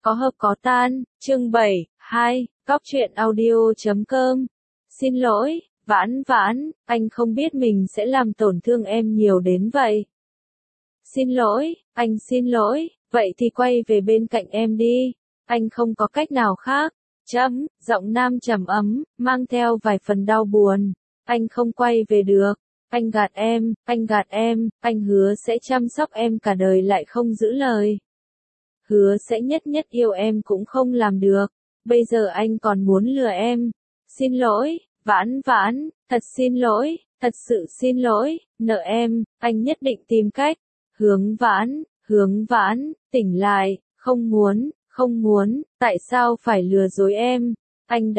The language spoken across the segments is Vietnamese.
Có hợp có tan, chương 7, 2, Góc truyện audio.com. Xin lỗi, Vãn Vãn, anh không biết mình sẽ làm tổn thương em nhiều đến vậy. Xin lỗi, anh xin lỗi, vậy thì quay về bên cạnh em đi, anh không có cách nào khác. Giọng nam trầm ấm, mang theo vài phần đau buồn. Anh không quay về được, anh gạt em, anh hứa sẽ chăm sóc em cả đời lại không giữ lời. Hứa sẽ nhất nhất yêu em cũng không làm được, bây giờ anh còn muốn lừa em. Xin lỗi, Vãn Vãn, thật xin lỗi, thật sự xin lỗi, nợ em, anh nhất định tìm cách. Hướng Vãn, tỉnh lại, không muốn, tại sao phải lừa dối em? Anh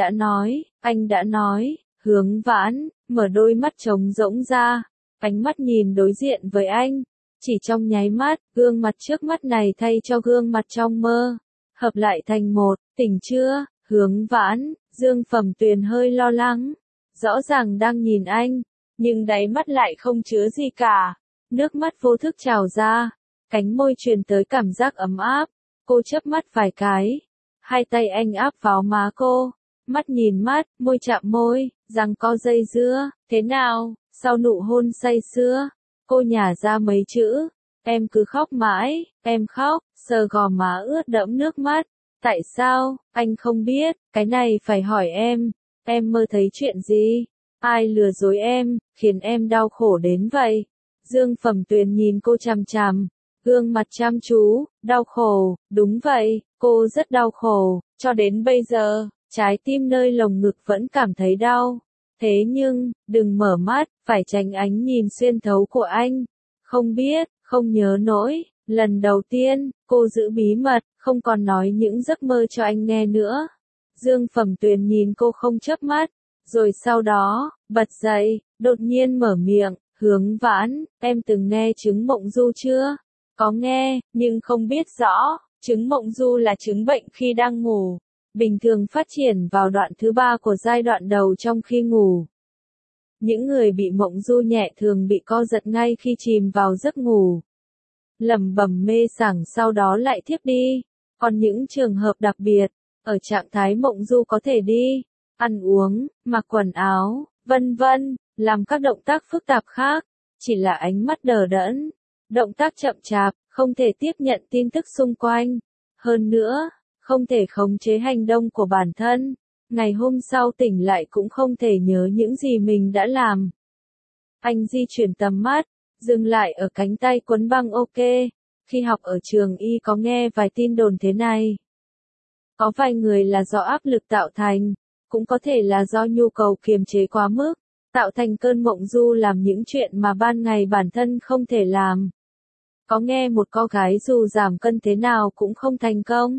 đã nói, Hướng Vãn, mở đôi mắt trống rỗng ra, ánh mắt nhìn đối diện với anh. Chỉ trong nháy mắt, gương mặt trước mắt này thay cho gương mặt trong mơ, hợp lại thành một. Tỉnh chưa, Hướng Vãn? Dương Phẩm Tuyền hơi lo lắng, rõ ràng đang nhìn anh, nhưng đáy mắt lại không chứa gì cả. Nước mắt vô thức trào ra, cánh môi truyền tới cảm giác ấm áp. Cô chớp mắt vài cái, hai tay anh áp vào má cô, mắt nhìn mắt, môi chạm môi, răng co dây dưa. Thế nào? Sau nụ hôn say sưa, cô nhả ra mấy chữ, em cứ khóc mãi. Em khóc, sờ gò má ướt đẫm nước mắt. Tại sao? Anh không biết, cái này phải hỏi em. Em mơ thấy chuyện gì? Ai lừa dối em, khiến em đau khổ đến vậy? Dương Phẩm Tuyền nhìn cô chằm chằm, gương mặt chăm chú. Đau khổ, đúng vậy, cô rất đau khổ, cho đến bây giờ, trái tim nơi lồng ngực vẫn cảm thấy đau. Thế nhưng, đừng mở mắt, phải tránh ánh nhìn xuyên thấu của anh. Không biết, không nhớ nổi, lần đầu tiên, cô giữ bí mật, không còn nói những giấc mơ cho anh nghe nữa. Dương Phẩm Tuyền nhìn cô không chớp mắt, rồi sau đó, bật dậy, đột nhiên mở miệng, Hướng Vãn, em từng nghe chứng mộng du chưa? Có nghe, nhưng không biết rõ, chứng mộng du là chứng bệnh khi đang ngủ, bình thường phát triển vào đoạn thứ 3 của giai đoạn đầu trong khi ngủ. Những người bị mộng du nhẹ thường bị co giật ngay khi chìm vào giấc ngủ, lẩm bẩm mê sảng sau đó lại thiếp đi. Còn những trường hợp đặc biệt, ở trạng thái mộng du có thể đi, ăn uống, mặc quần áo, vân vân, làm các động tác phức tạp khác, chỉ là ánh mắt đờ đẫn, động tác chậm chạp, không thể tiếp nhận tin tức xung quanh. Hơn nữa, không thể khống chế hành động của bản thân. Ngày hôm sau tỉnh lại cũng không thể nhớ những gì mình đã làm. Anh di chuyển tầm mắt, dừng lại ở cánh tay quấn băng ok. Khi học ở trường y có nghe vài tin đồn thế này. Có vài người là do áp lực tạo thành, cũng có thể là do nhu cầu kiềm chế quá mức, tạo thành cơn mộng du làm những chuyện mà ban ngày bản thân không thể làm. Có nghe một cô gái dù giảm cân thế nào cũng không thành công.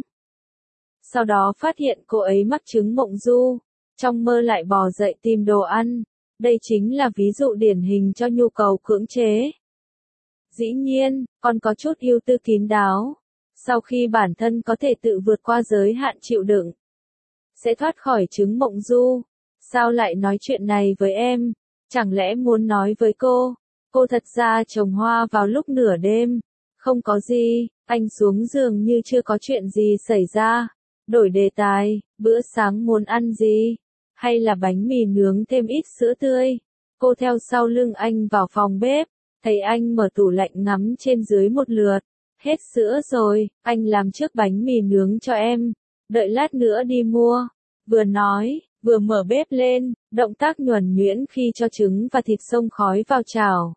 Sau đó phát hiện cô ấy mắc chứng mộng du, trong mơ lại bò dậy tìm đồ ăn. Đây chính là ví dụ điển hình cho nhu cầu cưỡng chế. Dĩ nhiên, còn có chút ưu tư kín đáo. Sau khi bản thân có thể tự vượt qua giới hạn chịu đựng, sẽ thoát khỏi chứng mộng du. Sao lại nói chuyện này với em? Chẳng lẽ muốn nói với cô thật ra trồng hoa vào lúc nửa đêm? Không có gì, anh xuống giường như chưa có chuyện gì xảy ra. Đổi đề tài, bữa sáng muốn ăn gì? Hay là bánh mì nướng thêm ít sữa tươi? Cô theo sau lưng anh vào phòng bếp, thấy anh mở tủ lạnh ngắm trên dưới một lượt. Hết sữa rồi, anh làm trước bánh mì nướng cho em, đợi lát nữa đi mua. Vừa nói, vừa mở bếp lên, động tác nhuần nhuyễn khi cho trứng và thịt xông khói vào chảo.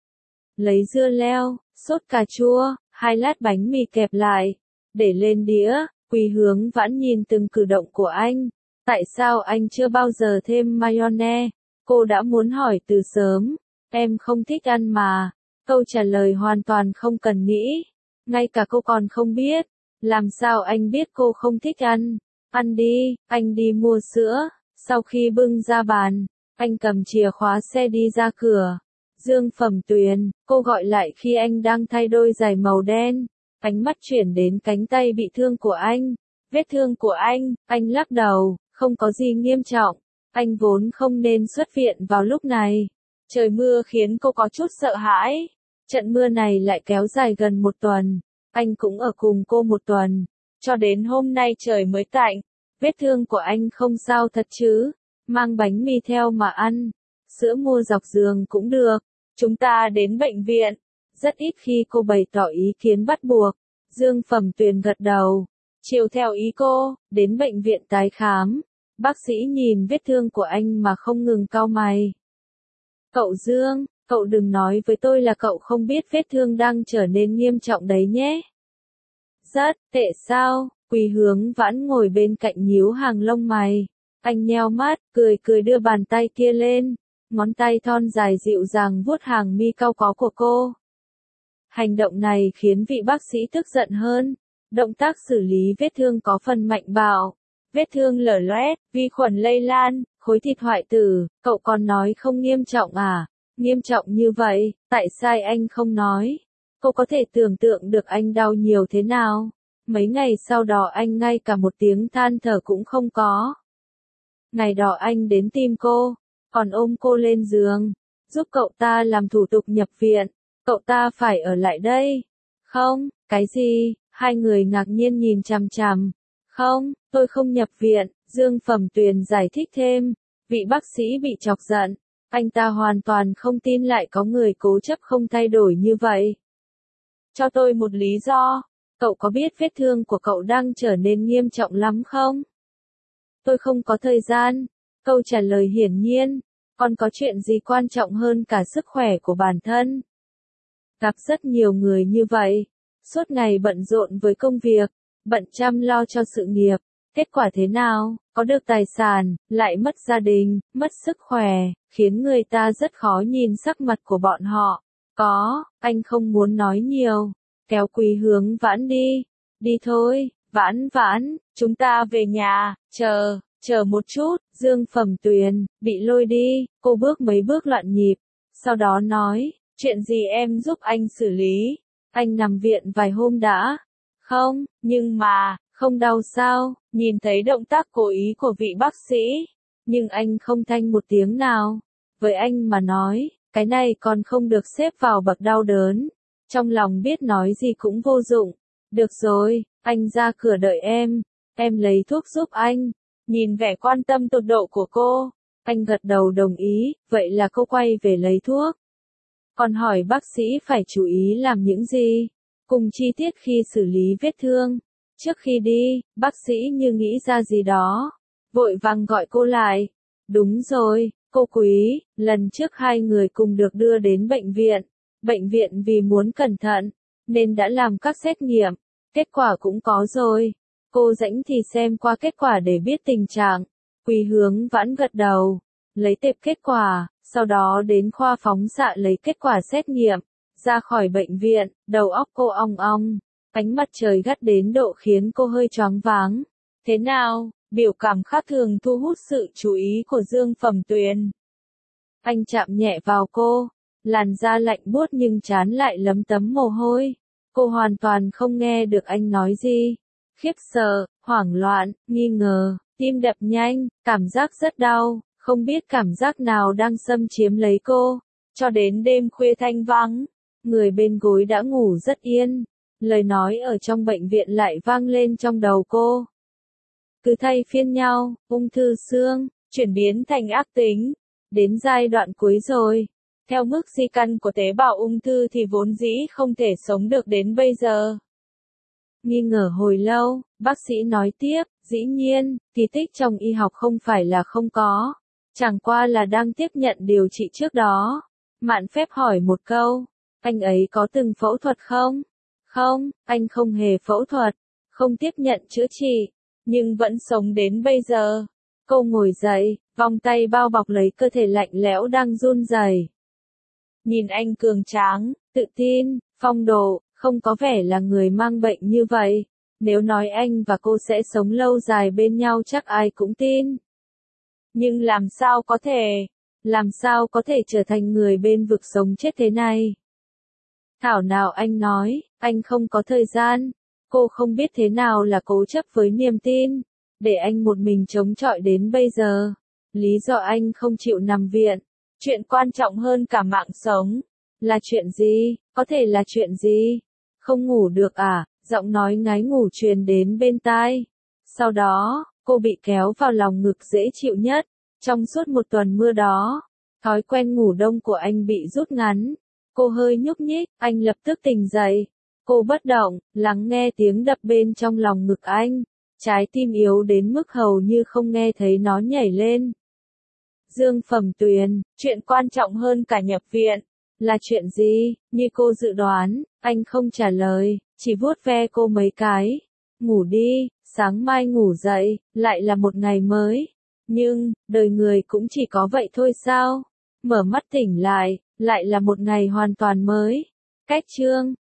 Lấy dưa leo, sốt cà chua, 2 lát bánh mì kẹp lại, để lên đĩa. Hướng Vãn nhìn từng cử động của anh. Tại sao anh chưa bao giờ thêm mayonnaise? Cô đã muốn hỏi từ sớm. Em không thích ăn mà. Câu trả lời hoàn toàn không cần nghĩ. Ngay cả cô còn không biết. Làm sao anh biết cô không thích ăn? Ăn đi, anh đi mua sữa. Sau khi bưng ra bàn, anh cầm chìa khóa xe đi ra cửa. Dương Phẩm Tuyền, cô gọi lại khi anh đang thay đôi giày màu đen. Ánh mắt chuyển đến cánh tay bị thương của anh. Vết thương của anh lắc đầu, không có gì nghiêm trọng. Anh vốn không nên xuất viện vào lúc này. Trời mưa khiến cô có chút sợ hãi. Trận mưa này lại kéo dài gần 1 tuần. Anh cũng ở cùng cô 1 tuần. Cho đến hôm nay trời mới tạnh. Vết thương của anh không sao thật chứ? Mang bánh mì theo mà ăn. Sữa mua dọc giường cũng được. Chúng ta đến bệnh viện. Rất ít khi cô bày tỏ ý kiến bắt buộc. Dương Phẩm Tuyền gật đầu. Chiều theo ý cô, đến bệnh viện tái khám. Bác sĩ nhìn vết thương của anh mà không ngừng cau mày. Cậu Dương, cậu đừng nói với tôi là cậu không biết vết thương đang trở nên nghiêm trọng đấy nhé. Rất tệ sao? Quý Hướng Vãn ngồi bên cạnh nhíu hàng lông mày. Anh nheo mắt, cười cười đưa bàn tay kia lên. Ngón tay thon dài dịu dàng vuốt hàng mi cau có của cô. Hành động này khiến vị bác sĩ tức giận hơn. Động tác xử lý vết thương có phần mạnh bạo. Vết thương lở loét, vi khuẩn lây lan, khối thịt hoại tử, cậu còn nói không nghiêm trọng à? Nghiêm trọng như vậy, tại sao anh không nói? Cô có thể tưởng tượng được anh đau nhiều thế nào? Mấy ngày sau đó anh ngay cả một tiếng than thở cũng không có. Ngày đó anh đến tìm cô, còn ôm cô lên giường, giúp cậu ta làm thủ tục nhập viện. Cậu ta phải ở lại đây. Không, cái gì? Hai người ngạc nhiên nhìn chằm chằm. Không, tôi không nhập viện, Dương Phẩm Tuyền giải thích thêm. Vị bác sĩ bị chọc giận. Anh ta hoàn toàn không tin lại có người cố chấp không thay đổi như vậy. Cho tôi một lý do. Cậu có biết vết thương của cậu đang trở nên nghiêm trọng lắm không? Tôi không có thời gian. Câu trả lời hiển nhiên. Còn có chuyện gì quan trọng hơn cả sức khỏe của bản thân? Gặp rất nhiều người như vậy. Suốt ngày bận rộn với công việc, bận chăm lo cho sự nghiệp. Kết quả thế nào? Có được tài sản, lại mất gia đình, mất sức khỏe, khiến người ta rất khó nhìn sắc mặt của bọn họ. Có, anh không muốn nói nhiều. Kéo Quý Hướng Vãn đi. Đi thôi, Vãn Vãn, chúng ta về nhà, chờ một chút. Dương Phẩm Tuyền, bị lôi đi, cô bước mấy bước loạn nhịp. Sau đó nói, chuyện gì em giúp anh xử lý? Anh nằm viện vài hôm đã. Không, nhưng mà, không đau sao? Nhìn thấy động tác cố ý của vị bác sĩ. Nhưng anh không thanh một tiếng nào. Với anh mà nói, cái này còn không được xếp vào bậc đau đớn. Trong lòng biết nói gì cũng vô dụng. Được rồi, anh ra cửa đợi em lấy thuốc giúp anh. Nhìn vẻ quan tâm tột độ của cô, anh gật đầu đồng ý, vậy là cô quay về lấy thuốc. Còn hỏi bác sĩ phải chú ý làm những gì, cùng chi tiết khi xử lý vết thương. Trước khi đi, bác sĩ như nghĩ ra gì đó, vội vàng gọi cô lại. Đúng rồi, cô Quý, lần trước hai người cùng được đưa đến bệnh viện. Bệnh viện vì muốn cẩn thận, nên đã làm các xét nghiệm. Kết quả cũng có rồi. Cô rảnh thì xem qua kết quả để biết tình trạng. Quý Hướng Vãn gật đầu, lấy tệp kết quả, sau đó đến khoa phóng xạ lấy kết quả xét nghiệm. Ra khỏi bệnh viện, đầu óc cô ong ong. Ánh mặt trời gắt đến độ khiến cô hơi choáng váng. Thế nào? Biểu cảm khác thường thu hút sự chú ý của Dương Phẩm Tuyền. Anh chạm nhẹ vào cô. Làn da lạnh buốt nhưng trán lại lấm tấm mồ hôi. Cô hoàn toàn không nghe được anh nói gì. Khiếp sợ, hoảng loạn, nghi ngờ, tim đập nhanh, cảm giác rất đau, không biết cảm giác nào đang xâm chiếm lấy cô. Cho đến đêm khuya thanh vắng, người bên gối đã ngủ rất yên. Lời nói ở trong bệnh viện lại vang lên trong đầu cô. Cứ thay phiên nhau, ung thư xương, chuyển biến thành ác tính. Đến giai đoạn cuối rồi. Theo mức di căn của tế bào ung thư thì vốn dĩ không thể sống được đến bây giờ. Nghi ngờ hồi lâu, bác sĩ nói tiếp, dĩ nhiên, kỳ tích trong y học không phải là không có. Chẳng qua là đang tiếp nhận điều trị trước đó. Mạn phép hỏi một câu, anh ấy có từng phẫu thuật không? Không, anh không hề phẫu thuật, không tiếp nhận chữa trị, nhưng vẫn sống đến bây giờ. Cô ngồi dậy, vòng tay bao bọc lấy cơ thể lạnh lẽo đang run rẩy. Nhìn anh cường tráng, tự tin, phong độ, không có vẻ là người mang bệnh như vậy. Nếu nói anh và cô sẽ sống lâu dài bên nhau chắc ai cũng tin. Nhưng làm sao có thể trở thành người bên vực sống chết thế này? Thảo nào anh nói, anh không có thời gian. Cô không biết thế nào là cố chấp với niềm tin. Để anh một mình chống chọi đến bây giờ. Lý do anh không chịu nằm viện. Chuyện quan trọng hơn cả mạng sống. Là chuyện gì? Có thể là chuyện gì? Không ngủ được à? Giọng nói ngái ngủ truyền đến bên tai. Sau đó, cô bị kéo vào lòng ngực dễ chịu nhất. Trong suốt một tuần mưa đó, thói quen ngủ đông của anh bị rút ngắn. Cô hơi nhúc nhích, anh lập tức tỉnh dậy. Cô bất động, lắng nghe tiếng đập bên trong lòng ngực anh. Trái tim yếu đến mức hầu như không nghe thấy nó nhảy lên. Dương Phẩm Tuyền, chuyện quan trọng hơn cả nhập viện. Là chuyện gì? Như cô dự đoán, anh không trả lời, chỉ vuốt ve cô mấy cái. Ngủ đi, sáng mai ngủ dậy, lại là một ngày mới. Nhưng, đời người cũng chỉ có vậy thôi sao? Mở mắt tỉnh lại là một ngày hoàn toàn mới. Cách chương